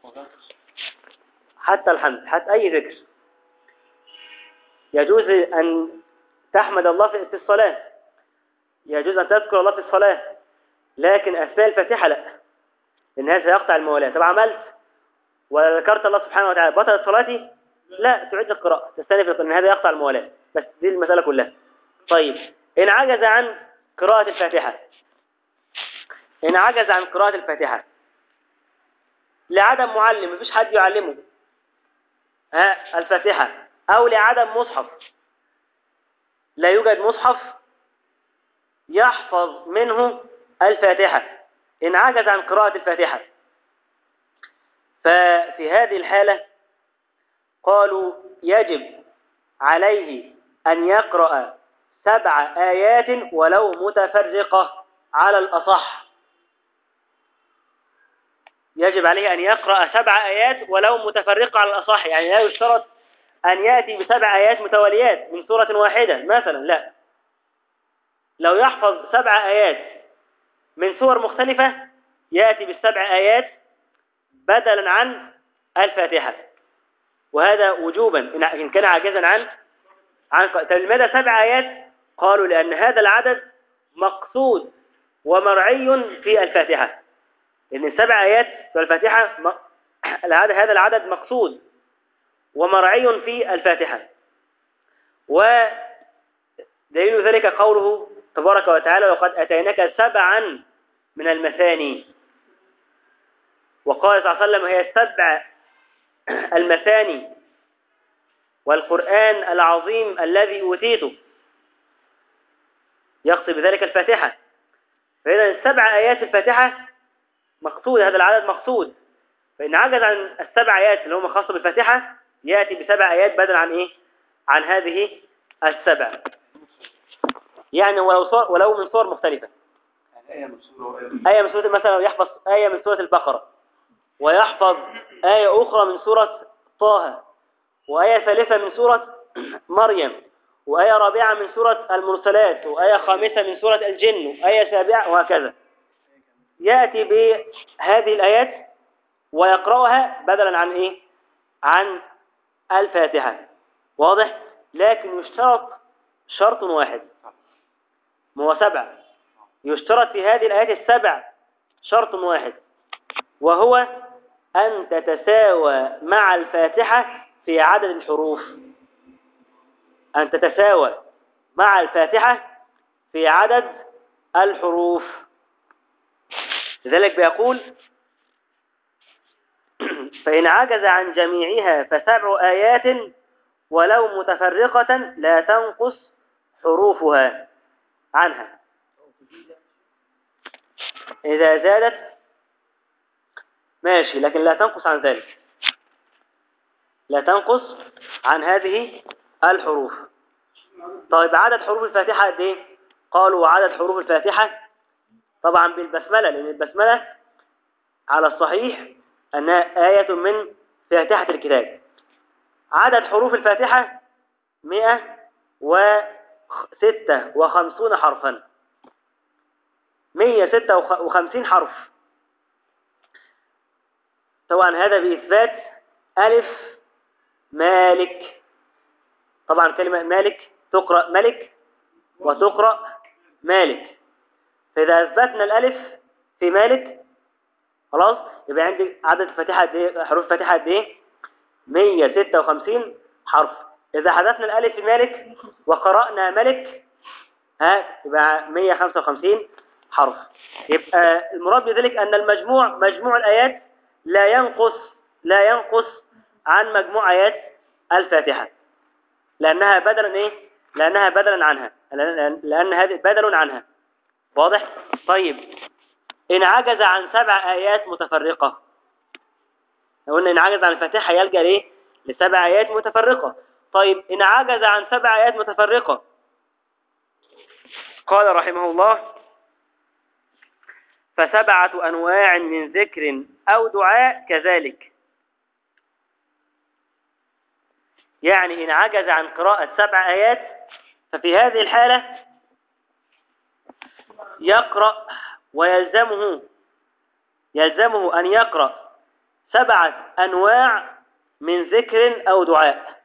حتى الحمد، حتى أي ذكر يجوز أن تحمد الله في الصلاة، يجوز أن تذكر الله في الصلاة، لكن أثناء الفاتحة لا، لأن هذا سيقطع الموالاة. طب عملت وذكرت الله سبحانه وتعالى بطلت صلاتي؟ لا، تعيد القراءة، تستنف، لأن هذا يقطع الموالاة. بس دي المسألة كلها. طيب إن عجز عن قراءة الفاتحة، إن عجز عن قراءة الفاتحة لعدم معلم، مفيش حد يعلمه الفاتحة، أو لعدم مصحف، لا يوجد مصحف يحفظ منه الفاتحة، إن عجز عن قراءة الفاتحة، ففي هذه الحالة قالوا يجب عليه أن يقرأ 7 آيات ولو متفرقة على الأصح. يجب عليه أن يقرأ 7 آيات ولو متفرقة على الأصح، يعني لا يشترط أن يأتي ب7 آيات متواليات من سورة واحدة مثلا، لا، لو يحفظ 7 آيات من سور مختلفة يأتي ب7 آيات بدلا عن الفاتحة، وهذا وجوبا إن كان عاجزا عن لماذا 7 آيات؟ قالوا لأن هذا العدد مقصود ومرعي في الفاتحة، لأن 7 آيات في الفاتحة هذا العدد مقصود ومرعي في الفاتحة. ودليل ذلك قوله تبارك وتعالى وقد أتيناك 7 من المثاني، وقال صلى الله عليه وسلم هي 7 المثاني والقرآن العظيم الذي أوتيته، يقصد بذلك الفاتحة. فإذا 7 آيات الفاتحة مقصود، هذا العدد مقصود، فإن عجز عن 7 آيات اللي هم خاصة بالفاتحة يأتي ب7 آيات بدل عن إيه؟ عن هذه 7، يعني ولو من صور مختلفة. آية من سورة مثلا يحفظ آية من سورة البقرة، ويحفظ آية أخرى من سورة طه، وآية ثالثة من سورة مريم، وآية رابعة من سورة المرسلات، وآية خامسة من سورة الجن، وآية سابعة، وهكذا. يأتي بهذه الآيات ويقرأها بدلا عن إيه؟ عن الفاتحة. واضح؟ لكن يشترط شرط واحد، ما هو 7، يشترط في هذه الآيات 7 شرط واحد، وهو أن تتساوى مع الفاتحة في عدد الحروف، أن تتساوى مع الفاتحة في عدد الحروف. لذلك بيقول فإن عجز عن جميعها ف7 آيات ولو متفرقة لا تنقص حروفها عنها. إذا زادت ماشي، لكن لا تنقص عن ذلك، لا تنقص عن هذه الحروف. طيب عدد حروف الفاتحة قد ايه؟ قالوا عدد حروف الفاتحة طبعا بالبسملة، لأن البسملة على الصحيح أنها آية من فاتحة الكتاب. عدد حروف الفاتحة 156 حرفا، 156 حرف. طبعا هذا بإثبات ألف مالك. طبعا كلمة مالك تقرأ ملك وتقرأ مالك، فإذا أثبتنا الألف في مالك خلاص يبقى عندي عدد الفاتحة قد ايه؟ حروف الفاتحة قد ايه؟ 156 حرف. إذا حذفنا الألف في مالك وقرأنا ملك يبقى 155 حرف. يبقى المراد بذلك أن مجموع الآيات لا ينقص عن مجموع آيات الفاتحة، لأنها بدلا ايه؟ لأنها بدلا عنها، لأن هذه بدل عنها. واضح؟ طيب إن عجز عن 7 آيات متفرقة، قلنا إن عجز عن الفاتحة يلجأ ليه؟ ل7 آيات متفرقة. طيب إن عجز عن 7 آيات متفرقة، قال رحمه الله ف7 أنواع من ذكر أو دعاء كذلك. يعني إن عجز عن قراءة 7 آيات ففي هذه الحالة يقرأ ويلزمه أن يقرأ 7 أنواع من ذكر أو دعاء.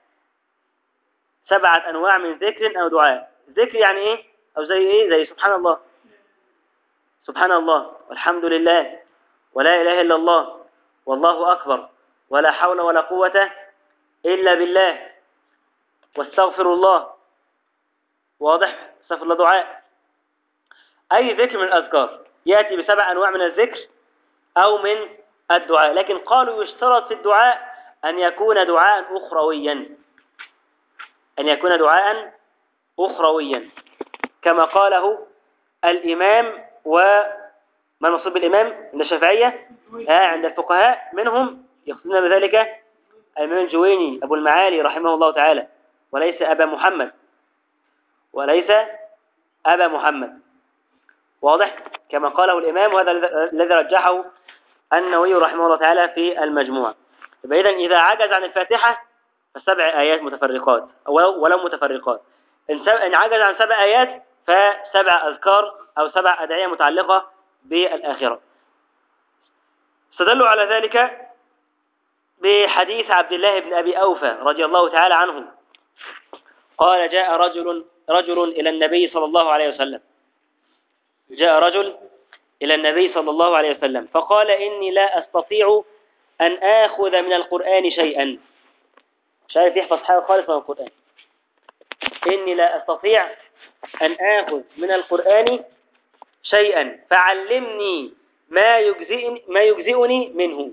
7 أنواع من ذكر أو دعاء. ذكر يعني إيه؟ أو زي إيه؟ زي سبحان الله، سبحان الله والحمد لله ولا إله إلا الله والله أكبر ولا حول ولا قوة إلا بالله واستغفر الله. واضح؟ استغفر الله دعاء. أي ذكر من الأذكار يأتي ب7 أنواع من الذكر أو من الدعاء، لكن قالوا يشترط في الدعاء أن يكون دعاء أخرويا، أن يكون دعاء أخرويا كما قاله الإمام. وما المقصود بالإمام عند الشافعية؟ عند الفقهاء منهم يقصدون بذلك الإمام الجويني أبو المعالي رحمه الله تعالى، وليس أبا محمد، وليس أبا محمد. واضح؟ كما قاله الإمام، وهذا الذي رجحه النووي رحمه الله تعالى في المجموع. إذن إذا عجز عن الفاتحة ف7 آيات متفرقات ولو متفرقات. إن عجز عن 7 آيات ف7 أذكار أو 7 أدعية متعلقة بالآخرة. استدلوا على ذلك بحديث عبد الله بن أبي أوفى رضي الله تعالى عنه قال: جاء رجل إلى النبي صلى الله عليه وسلم، جاء رجل إلى النبي صلى الله عليه وسلم فقال: إني لا أستطيع أن آخذ من القرآن شيئا. مش عارف يحفظ حاجة خالص من القرآن. إني لا أستطيع أن آخذ من القرآن شيئا فعلمني ما يجزئني منه.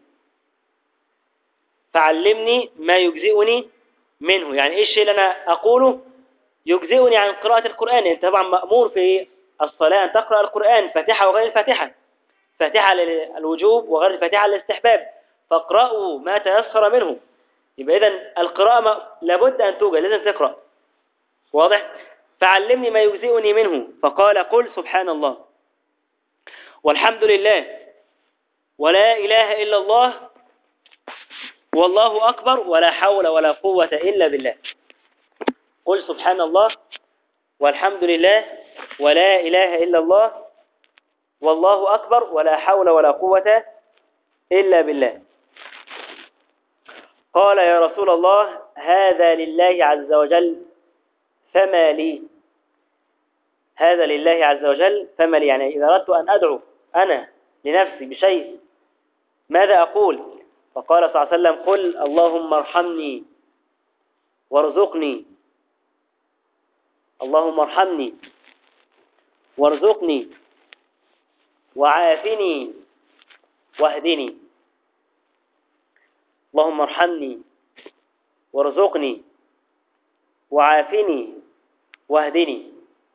فعلمني ما يجزئني منه، يعني إيه الشيء اللي أنا أقوله يجزئني عن قراءة القرآن؟ أنت طبعا مأمور في الصلاة أن تقرأ القرآن، فاتحة وغير الفاتحة، فاتحة للوجوب وغير الفاتحة للاستحباب، فاقرأوا ما تيسر منه. يبقى إذن القراءة لابد أن توجد، لازم تقرأ. واضح؟ فعلمني ما يجزئني منه. فقال: قل سبحان الله والحمد لله ولا إله إلا الله والله أكبر ولا حول ولا قوة إلا بالله. قل سبحان الله والحمد لله ولا إله إلا الله والله أكبر ولا حول ولا قوة إلا بالله. قال: يا رسول الله هذا لله عز وجل فما لي. هذا لله عز وجل فما لي، يعني إذا أردت أن أدعو أنا لنفسي بشيء ماذا أقول؟ فقال صلى الله عليه وسلم: قل اللهم ارحمني وارزقني، اللهم ارحمني وارزقني وعافني واهدني. اللهم ارحمني وارزقني وعافني واهدني.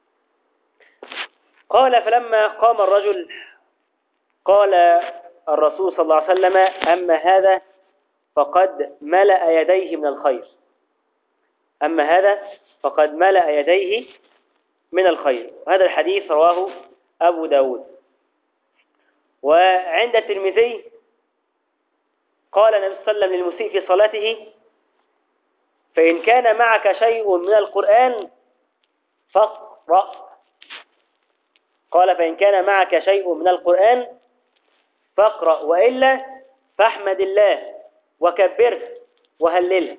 قال: فلما قام الرجل قال الرسول صلى الله عليه وسلم: أما هذا فقد ملأ يديه من الخير. أما هذا فقد ملأ يديه من الخير. وهذا الحديث رواه أبو داود. وعند الترمذي قال النبي صلى الله عليه وسلم للمسيء في صلاته: فإن كان معك شيء من القرآن فاقرأ. قال: فإن كان معك شيء من القرآن فاقرأ، وإلا فاحمد الله وكبره وهلله.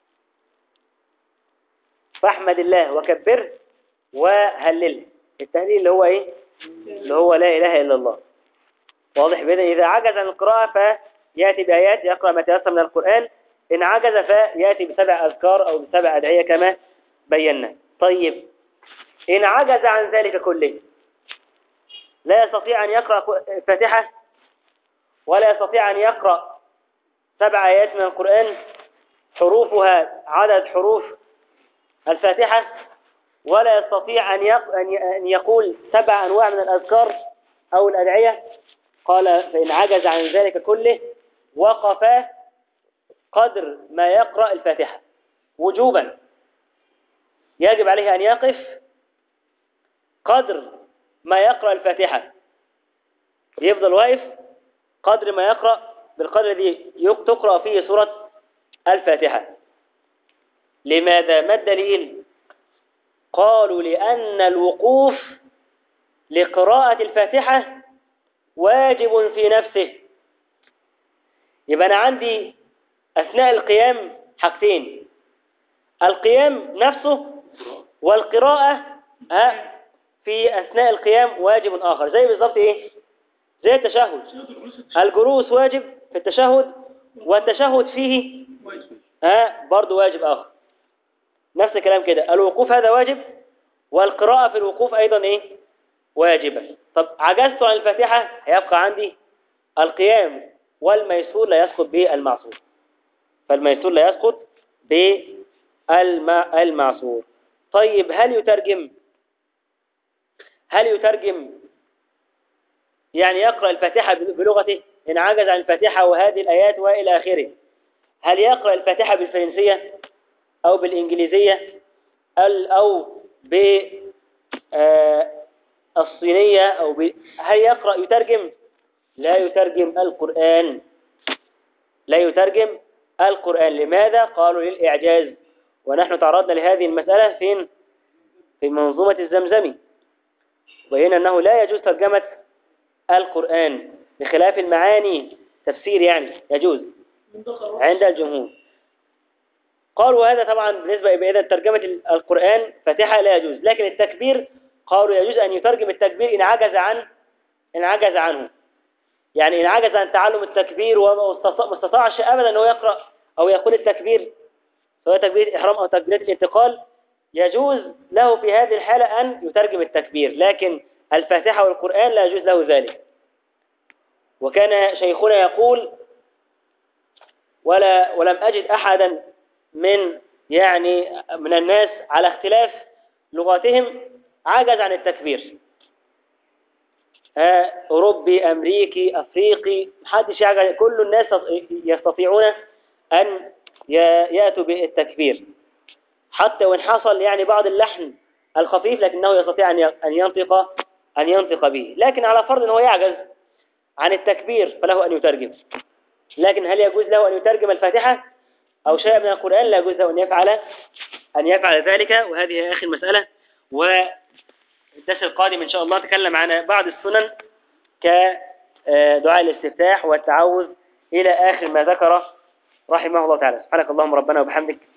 فاحمد الله وكبره وهلله. التهليل اللي هو إيه؟ اللي هو لا إله إلا الله. واضح بإذن. إذا عجز عن القراءة فيأتي بآيات يقرأ ما تيسر من القرآن، إن عجز فيأتي ب7 أذكار أو ب7 أدعية كما بينا. طيب، إن عجز عن ذلك كله، لا يستطيع أن يقرأ الفاتحة ولا يستطيع أن يقرأ 7 آيات من القرآن حروفها عدد حروف الفاتحة، ولا يستطيع أن يقول 7 أنواع من الأذكار أو الأدعية. قال: فإن عجز عن ذلك كله وقف قدر ما يقرأ الفاتحة وجوبا. يجب عليه أن يقف قدر ما يقرأ الفاتحة، يفضل واقف قدر ما يقرأ بالقدر الذي تقرأ فيه سورة الفاتحة. لماذا؟ ما الدليل؟ قالوا: لأن الوقوف لقراءة الفاتحة واجب في نفسه، يبقى أنا عندي أثناء القيام حاجتين: القيام نفسه والقراءة في أثناء القيام واجب آخر. زي بالضبط إيه؟ زي التشهد. الجلوس واجب في التشهد، والتشهد فيه برضو واجب آخر. نفس الكلام كده، الوقوف هذا واجب، والقراءة في الوقوف أيضا إيه؟ واجبة. طب عجزت عن الفاتحة، هيبقى عندي القيام، والميسور لا يسقط بالمعصور. فالميسور لا يسقط بالمعصور. طيب هل يترجم يعني يقرأ الفاتحة بلغته إن عجز عن الفاتحة وهذه الآيات وإلى آخره؟ هل يقرأ الفاتحة بالفرنسية أو بالإنجليزية أو بالصينية هل يترجم؟ لا يترجم القرآن. لا يترجم القرآن. لماذا؟ قالوا للإعجاز. ونحن تعرضنا لهذه المسألة فين؟ في منظومة الزمزمي، وهنا أنه لا يجوز ترجمة القرآن بخلاف المعاني. تفسير يعني يجوز عند الجمهور. قالوا هذا طبعا بالنسبة إذا ترجمة القرآن فاتحة لا يجوز، لكن التكبير قالوا يجوز أن يترجم التكبير إن عجز عنه. يعني إن عجز عن تعلم التكبير وما استطاعش أبدا أنه يقرأ أو يقول التكبير، سواء تكبير الإحرام أو تكبيرة الانتقال، يجوز له في هذه الحالة أن يترجم التكبير، لكن الفاتحة والقرآن لا يجوز له ذلك. وكان شيخنا يقول: ولم أجد أحدا من الناس على اختلاف لغاتهم عجز عن التكبير. أوروبي، أمريكي، أفريقي، محدش يعجز. كل الناس يستطيعون أن يأتوا بالتكبير، حتى وإن حصل يعني بعض اللحن الخفيف، لكنه يستطيع أن ينطق به. لكن على فرض أنه يعجز عن التكبير فله أن يترجم. لكن هل يجوز له أن يترجم الفاتحة أو شيء من القرآن؟ لا يجوز له أن يفعل ذلك. وهذه آخر مسألة. والدرس القادم إن شاء الله نتكلم عن بعض السنن كدعاء الاستفتاح والتعوذ إلى آخر ما ذكره رحمه الله تعالى. سبحانك اللهم ربنا وبحمدك